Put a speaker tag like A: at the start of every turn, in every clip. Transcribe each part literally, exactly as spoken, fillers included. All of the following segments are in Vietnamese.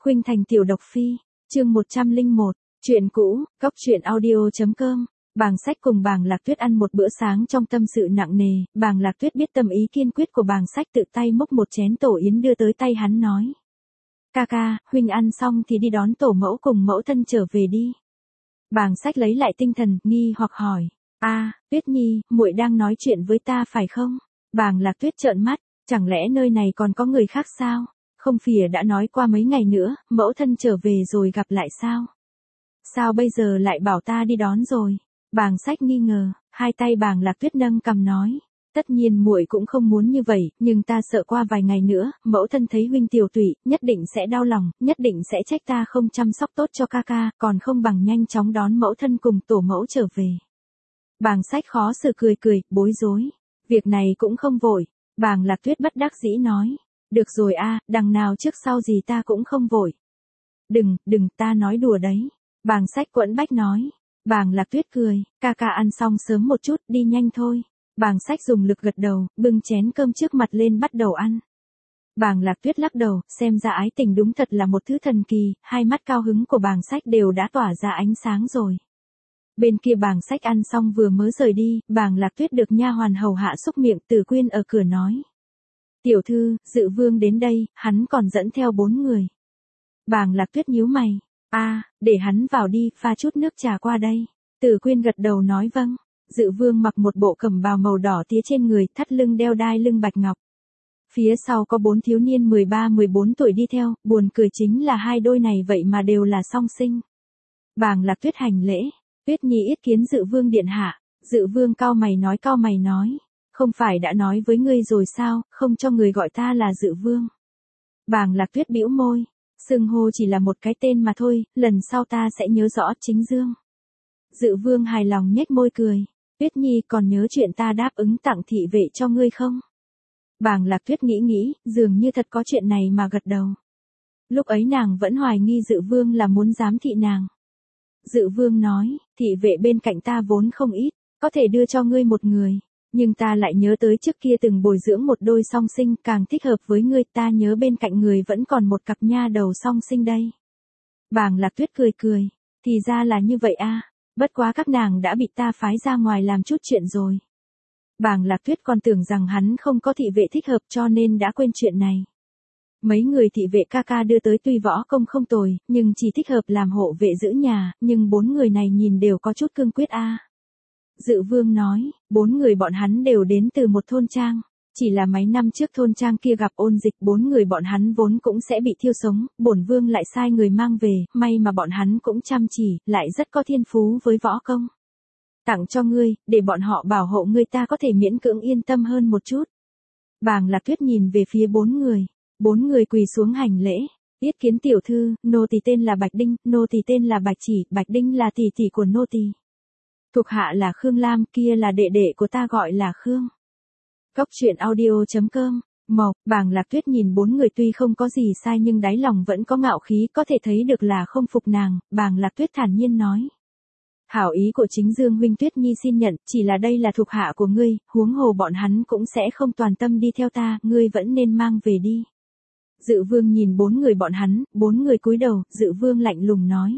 A: Khuynh Thành tiểu độc phi, chương một trăm lẻ một, chuyện cũ, góc truyện audio.com. Bàng Sách cùng Bàng Lạc Tuyết ăn một bữa sáng trong tâm sự nặng nề, Bàng Lạc Tuyết biết tâm ý kiên quyết của Bàng Sách, tự tay múc một chén tổ yến đưa tới tay hắn nói. Ca ca, huynh ăn xong thì đi đón tổ mẫu cùng mẫu thân trở về đi. Bàng Sách lấy lại tinh thần, nghi hoặc hỏi. A, à, Tuyết Nhi, muội đang nói chuyện với ta phải không? Bàng Lạc Tuyết trợn mắt, chẳng lẽ nơi này còn có người khác sao? Không phìa đã nói qua mấy ngày nữa, mẫu thân trở về rồi gặp lại sao? Sao bây giờ lại bảo ta đi đón rồi? Bàng Sách nghi ngờ, hai tay Bàng Lạc Tuyết nâng cằm nói. Tất nhiên muội cũng không muốn như vậy, nhưng ta sợ qua vài ngày nữa, mẫu thân thấy huynh tiểu tụy, nhất định sẽ đau lòng, nhất định sẽ trách ta không chăm sóc tốt cho ca ca, còn không bằng nhanh chóng đón mẫu thân cùng tổ mẫu trở về. Bàng Sách khó xử cười cười, bối rối. Việc này cũng không vội. Bàng Lạc Tuyết bất đắc dĩ nói. Được rồi a, à, đằng nào trước sau gì ta cũng không vội. Đừng, đừng, ta nói đùa đấy. Bàng Sách quẫn bách nói. Bàng Lạc Tuyết cười, ca ca ăn xong sớm một chút, đi nhanh thôi. Bàng Sách dùng lực gật đầu, bưng chén cơm trước mặt lên bắt đầu ăn. Bàng Lạc Tuyết lắc đầu, xem ra ái tình đúng thật là một thứ thần kỳ, hai mắt cao hứng của Bàng Sách đều đã tỏa ra ánh sáng rồi. Bên kia Bàng Sách ăn xong vừa mới rời đi, Bàng Lạc Tuyết được nha hoàn hầu hạ xúc miệng, Tử Quyên ở cửa nói. Tiểu thư, Dự Vương đến đây, hắn còn dẫn theo bốn người. Bàng Lạc Tuyết nhíu mày. A, à, để hắn vào đi, pha chút nước trà qua đây. Tử Quyên gật đầu nói vâng. Dự Vương mặc một bộ cẩm bào màu đỏ tía trên người, thắt lưng đeo đai lưng bạch ngọc. Phía sau có bốn thiếu niên mười ba mười bốn tuổi đi theo, buồn cười chính là hai đôi này vậy mà đều là song sinh. Bàng Lạc Tuyết hành lễ. Tuyết Nhi yết kiến Dự Vương điện hạ. Dự Vương cau mày nói cau mày nói. Không phải đã nói với ngươi rồi sao, không cho người gọi ta là Dự Vương. Bàng Lạc Tuyết bĩu môi. Xưng hô chỉ là một cái tên mà thôi, lần sau ta sẽ nhớ rõ chính dương. Dự Vương hài lòng nhếch môi cười. Tuyết Nhi còn nhớ chuyện ta đáp ứng tặng thị vệ cho ngươi không? Bàng Lạc Tuyết nghĩ nghĩ, dường như thật có chuyện này mà gật đầu. Lúc ấy nàng vẫn hoài nghi Dự Vương là muốn giám thị nàng. Dự Vương nói, thị vệ bên cạnh ta vốn không ít, có thể đưa cho ngươi một người. Nhưng ta lại nhớ tới trước kia từng bồi dưỡng một đôi song sinh càng thích hợp với ngươi, ta nhớ bên cạnh người vẫn còn một cặp nha đầu song sinh đây. Bàng Lạc Tuyết cười cười, thì ra là như vậy a, à. Bất quá các nàng đã bị ta phái ra ngoài làm chút chuyện rồi. Bàng Lạc Tuyết còn tưởng rằng hắn không có thị vệ thích hợp cho nên đã quên chuyện này. Mấy người thị vệ ca ca đưa tới tuy võ công không tồi, nhưng chỉ thích hợp làm hộ vệ giữ nhà, nhưng bốn người này nhìn đều có chút cương quyết a. À. Dự Vương nói, bốn người bọn hắn đều đến từ một thôn trang. Chỉ là mấy năm trước thôn trang kia gặp ôn dịch, bốn người bọn hắn vốn cũng sẽ bị thiêu sống, bổn vương lại sai người mang về, may mà bọn hắn cũng chăm chỉ, lại rất có thiên phú với võ công. Tặng cho ngươi, để bọn họ bảo hộ ngươi, ta có thể miễn cưỡng yên tâm hơn một chút. Bàng Lạc Tuyết nhìn về phía bốn người, bốn người quỳ xuống hành lễ. Yết kiến tiểu thư, nô tỳ tên là Bạch Đinh, nô tỳ tên là Bạch Chỉ, Bạch Đinh là tỷ tỷ của nô tỳ. Thuộc hạ là Khương Lam, kia là đệ đệ của ta gọi là Khương. Góc truyện audio.com. Mộc, Bàng Lạc Tuyết nhìn bốn người tuy không có gì sai nhưng đáy lòng vẫn có ngạo khí, có thể thấy được là không phục nàng. Bàng Lạc Tuyết thản nhiên nói. Hảo ý của chính Dương huynh, Tuyết Nhi xin nhận, chỉ là đây là thuộc hạ của ngươi, huống hồ bọn hắn cũng sẽ không toàn tâm đi theo ta, ngươi vẫn nên mang về đi. Dự Vương nhìn bốn người bọn hắn, bốn người cúi đầu, Dự Vương lạnh lùng nói.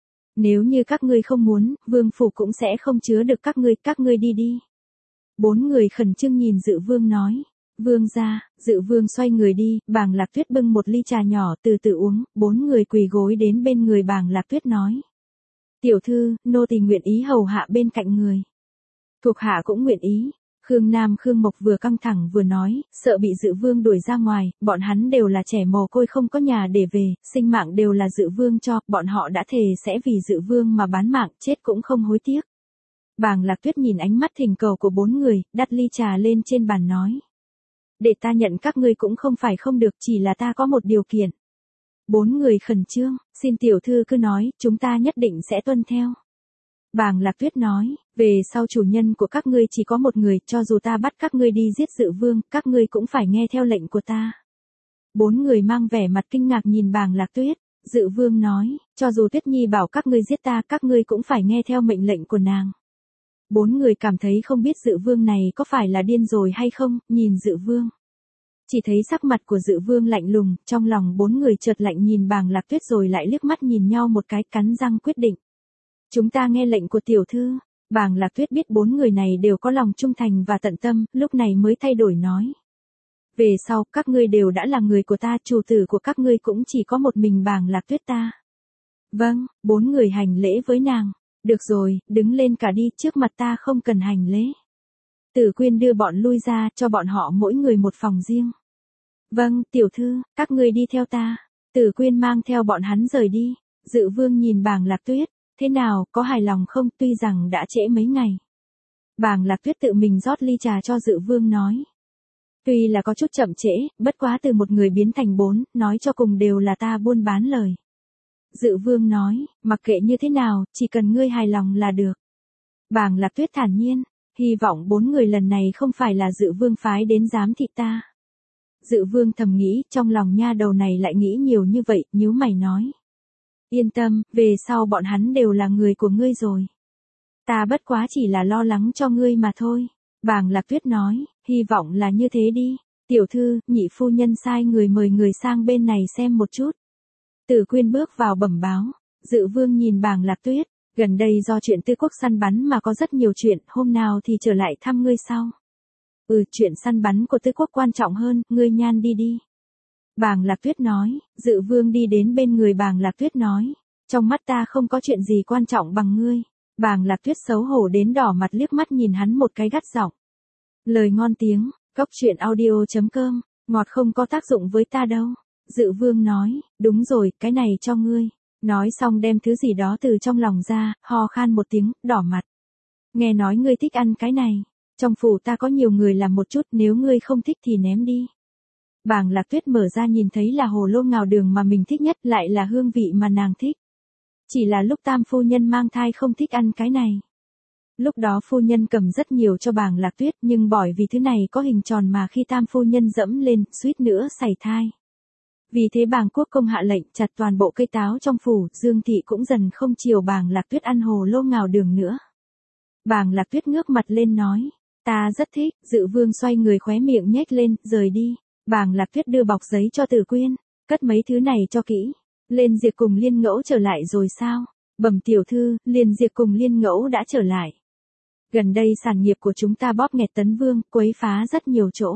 A: Nếu như các ngươi không muốn, vương phủ cũng sẽ không chứa được các ngươi, các ngươi đi đi. Bốn người khẩn trương nhìn Dự Vương nói. Vương gia, Dự Vương xoay người đi, Bàng Lạc Tuyết bưng một ly trà nhỏ từ từ uống, bốn người quỳ gối đến bên người Bàng Lạc Tuyết nói. Tiểu thư, nô tỳ nguyện ý hầu hạ bên cạnh người. Thuộc hạ cũng nguyện ý. Khương Nam Khương Mộc vừa căng thẳng vừa nói, sợ bị Dự Vương đuổi ra ngoài, bọn hắn đều là trẻ mồ côi không có nhà để về, sinh mạng đều là Dự Vương cho, bọn họ đã thề sẽ vì Dự Vương mà bán mạng, chết cũng không hối tiếc. Bàng Lạc Tuyết nhìn ánh mắt thỉnh cầu của bốn người, đặt ly trà lên trên bàn nói. Để ta nhận các ngươi cũng không phải không được, chỉ là ta có một điều kiện. Bốn người khẩn trương, xin tiểu thư cứ nói, chúng ta nhất định sẽ tuân theo. Bàng Lạc Tuyết nói, về sau chủ nhân của các ngươi chỉ có một người, cho dù ta bắt các ngươi đi giết Dự Vương, các ngươi cũng phải nghe theo lệnh của ta. Bốn người mang vẻ mặt kinh ngạc nhìn Bàng Lạc Tuyết. Dự Vương nói, cho dù Tuyết Nhi bảo các ngươi giết ta, các ngươi cũng phải nghe theo mệnh lệnh của nàng. Bốn người cảm thấy không biết Dự Vương này có phải là điên rồi hay không, nhìn Dự Vương. Chỉ thấy sắc mặt của Dự Vương lạnh lùng, trong lòng bốn người chợt lạnh nhìn Bàng Lạc Tuyết rồi lại liếc mắt nhìn nhau một cái, cắn răng quyết định. Chúng ta nghe lệnh của tiểu thư. Bàng Lạc Tuyết biết bốn người này đều có lòng trung thành và tận tâm, lúc này mới thay đổi nói. Về sau, các ngươi đều đã là người của ta, chủ tử của các ngươi cũng chỉ có một mình Bàng Lạc Tuyết ta. Vâng, bốn người hành lễ với nàng. Được rồi, đứng lên cả đi, trước mặt ta không cần hành lễ. Tử Quyên đưa bọn lui ra, cho bọn họ mỗi người một phòng riêng. Vâng, tiểu thư, các ngươi đi theo ta. Tử Quyên mang theo bọn hắn rời đi. Dự Vương nhìn Bàng Lạc Tuyết, thế nào, có hài lòng không, tuy rằng đã trễ mấy ngày. Bàng Lạc Tuyết tự mình rót ly trà cho Dự Vương nói. Tuy là có chút chậm trễ, bất quá từ một người biến thành bốn, nói cho cùng đều là ta buôn bán lời. Dự Vương nói, mặc kệ như thế nào, chỉ cần ngươi hài lòng là được. Bàng Lạc Tuyết thản nhiên, hy vọng bốn người lần này không phải là Dự Vương phái đến giám thị ta. Dự Vương thầm nghĩ, trong lòng nha đầu này lại nghĩ nhiều như vậy, nhíu mày nói. Yên tâm, về sau bọn hắn đều là người của ngươi rồi. Ta bất quá chỉ là lo lắng cho ngươi mà thôi. Bàng Lạc Tuyết nói, hy vọng là như thế đi. Tiểu thư, nhị phu nhân sai người mời người sang bên này xem một chút. Tử Quyên bước vào bẩm báo. Dự Vương nhìn Bàng Lạc Tuyết, gần đây do chuyện Tư Quốc săn bắn mà có rất nhiều chuyện, hôm nào thì trở lại thăm ngươi sau. Ừ, chuyện săn bắn của Tư Quốc quan trọng hơn, ngươi nhan đi đi. Bàng Lạc Tuyết nói. Dự Vương đi đến bên người Bàng Lạc Tuyết nói, trong mắt ta không có chuyện gì quan trọng bằng ngươi. Bàng Lạc Tuyết xấu hổ đến đỏ mặt liếc mắt nhìn hắn một cái gắt giọng. Lời ngon tiếng, cốc truyện audio chấm com, ngọt không có tác dụng với ta đâu. Dự Vương nói, đúng rồi, cái này cho ngươi. Nói xong đem thứ gì đó từ trong lòng ra, ho khan một tiếng, đỏ mặt. Nghe nói ngươi thích ăn cái này. Trong phủ ta có nhiều người làm một chút, nếu ngươi không thích thì ném đi. Bàng Lạc Tuyết mở ra nhìn thấy là hồ lô ngào đường mà mình thích nhất, lại là hương vị mà nàng thích. Chỉ là lúc Tam phu nhân mang thai không thích ăn cái này. Lúc đó phu nhân cầm rất nhiều cho Bàng Lạc Tuyết, nhưng bởi vì thứ này có hình tròn mà khi Tam phu nhân dẫm lên, suýt nữa sảy thai. Vì thế Bàng Quốc công hạ lệnh chặt toàn bộ cây táo trong phủ, Dương thị cũng dần không chiều Bàng Lạc Tuyết ăn hồ lô ngào đường nữa. Bàng Lạc Tuyết ngước mặt lên nói, ta rất thích. Dự Vương xoay người khóe miệng nhếch lên, rời đi. Bàng Lạc Tuyết đưa bọc giấy cho Tử Quyên, cất mấy thứ này cho kỹ. Liên Diệp cùng Liên Ngẫu trở lại rồi sao? Bẩm tiểu thư, Liên Diệp cùng Liên Ngẫu đã trở lại. Gần đây sản nghiệp của chúng ta bóp nghẹt Tấn Vương, quấy phá rất nhiều chỗ.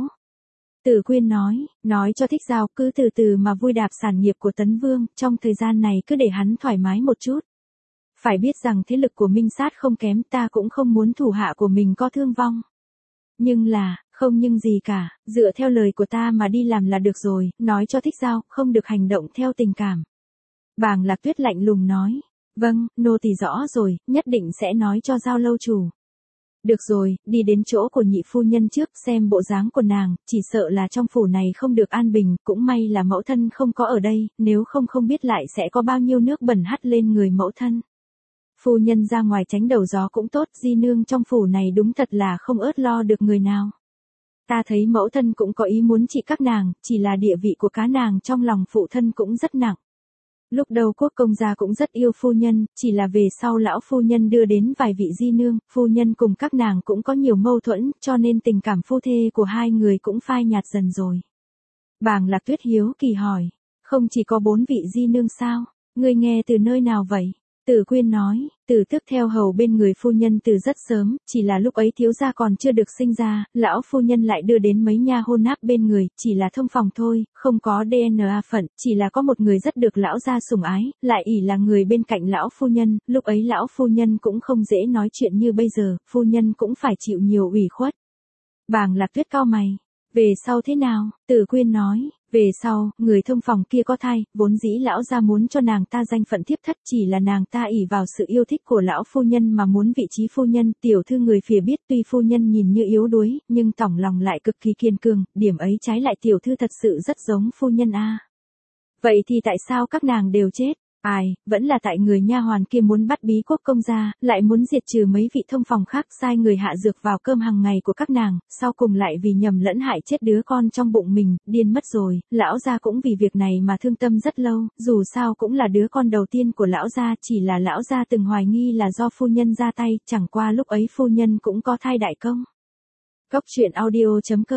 A: Tử Quyên nói, nói cho Thích Giao cứ từ từ mà vui đạp sản nghiệp của Tấn Vương, trong thời gian này cứ để hắn thoải mái một chút. Phải biết rằng thế lực của Minh Sát không kém, ta cũng không muốn thủ hạ của mình có thương vong. Nhưng là, không nhưng gì cả, dựa theo lời của ta mà đi làm là được rồi, nói cho Thích Giao, không được hành động theo tình cảm. Bàng Lạc Tuyết lạnh lùng nói, vâng, nô tỳ rõ rồi, nhất định sẽ nói cho Giao lâu chủ. Được rồi, đi đến chỗ của nhị phu nhân trước, xem bộ dáng của nàng, chỉ sợ là trong phủ này không được an bình, cũng may là mẫu thân không có ở đây, nếu không không biết lại sẽ có bao nhiêu nước bẩn hắt lên người mẫu thân. Phu nhân ra ngoài tránh đầu gió cũng tốt, di nương trong phủ này đúng thật là không ớt lo được người nào. Ta thấy mẫu thân cũng có ý muốn trị các nàng, chỉ là địa vị của cá nàng trong lòng phụ thân cũng rất nặng. Lúc đầu Quốc công gia cũng rất yêu phu nhân, chỉ là về sau lão phu nhân đưa đến vài vị di nương, phu nhân cùng các nàng cũng có nhiều mâu thuẫn, cho nên tình cảm phu thê của hai người cũng phai nhạt dần rồi. Bàng Lạc Tuyết hiếu kỳ hỏi, không chỉ có bốn vị di nương sao, ngươi nghe từ nơi nào vậy? Tử Quyên nói, Tử Tước theo hầu bên người phu nhân từ rất sớm, chỉ là lúc ấy thiếu gia còn chưa được sinh ra, lão phu nhân lại đưa đến mấy nha hôn áp bên người, chỉ là thông phòng thôi, không có đê en a phận, chỉ là có một người rất được lão gia sủng ái, lại ỷ là người bên cạnh lão phu nhân, lúc ấy lão phu nhân cũng không dễ nói chuyện như bây giờ, phu nhân cũng phải chịu nhiều ủy khuất. Bàng Lạc Tuyết cau mày, về sau thế nào? Tử Quyên nói, về sau, người thông phòng kia có thai, vốn dĩ lão gia muốn cho nàng ta danh phận thiếp thất, chỉ là nàng ta ỷ vào sự yêu thích của lão phu nhân mà muốn vị trí phu nhân, tiểu thư người phía biết tuy phu nhân nhìn như yếu đuối, nhưng tổng lòng lại cực kỳ kiên cường, điểm ấy trái lại tiểu thư thật sự rất giống phu nhân a. Vậy thì tại sao các nàng đều chết? Ai, vẫn là tại người nha hoàn kia muốn bắt bí Quốc công gia, lại muốn diệt trừ mấy vị thông phòng khác, sai người hạ dược vào cơm hàng ngày của các nàng, sau cùng lại vì nhầm lẫn hại chết đứa con trong bụng mình, điên mất rồi, lão gia cũng vì việc này mà thương tâm rất lâu, dù sao cũng là đứa con đầu tiên của lão gia, chỉ là lão gia từng hoài nghi là do phu nhân ra tay, chẳng qua lúc ấy phu nhân cũng có thai đại công. Cốc truyện audio chấm com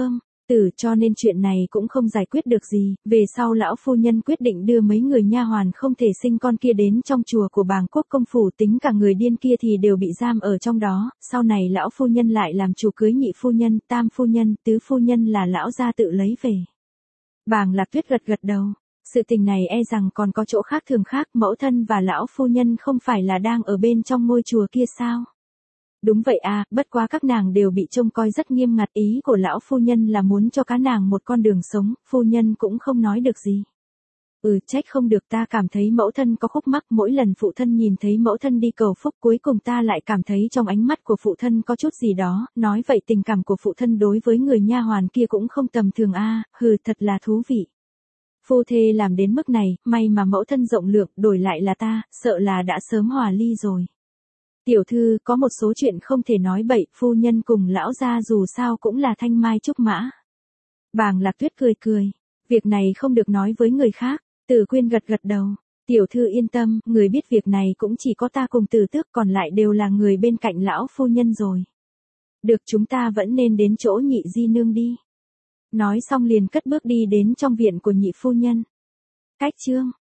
A: tử, cho nên chuyện này cũng không giải quyết được gì. Về sau lão phu nhân quyết định đưa mấy người nha hoàn không thể sinh con kia đến trong chùa của Bàng Quốc công phủ, tính cả người điên kia thì đều bị giam ở trong đó. Sau này lão phu nhân lại làm chủ cưới nhị phu nhân, tam phu nhân, tứ phu nhân là lão gia tự lấy về. Bàng Lạc Tuyết gật gật đầu. Sự tình này e rằng còn có chỗ khác thường khác, mẫu thân và lão phu nhân không phải là đang ở bên trong ngôi chùa kia sao? Đúng vậy à, bất quá các nàng đều bị trông coi rất nghiêm ngặt, ý của lão phu nhân là muốn cho các nàng một con đường sống, phu nhân cũng không nói được gì. Ừ, trách không được, ta cảm thấy mẫu thân có khúc mắc, mỗi lần phụ thân nhìn thấy mẫu thân đi cầu phúc cuối cùng ta lại cảm thấy trong ánh mắt của phụ thân có chút gì đó, nói vậy tình cảm của phụ thân đối với người nha hoàn kia cũng không tầm thường a, à, hừ, thật là thú vị. Phu thê làm đến mức này, may mà mẫu thân rộng lượng, đổi lại là ta, sợ là đã sớm hòa ly rồi. Tiểu thư, có một số chuyện không thể nói bậy, phu nhân cùng lão gia dù sao cũng là thanh mai trúc mã. Bàng Lạc Tuyết cười cười, việc này không được nói với người khác. Tử Quyên gật gật đầu, tiểu thư yên tâm, người biết việc này cũng chỉ có ta cùng Tử Tước, còn lại đều là người bên cạnh lão phu nhân rồi. Được, chúng ta vẫn nên đến chỗ nhị di nương đi. Nói xong liền cất bước đi đến trong viện của nhị phu nhân. Cách chương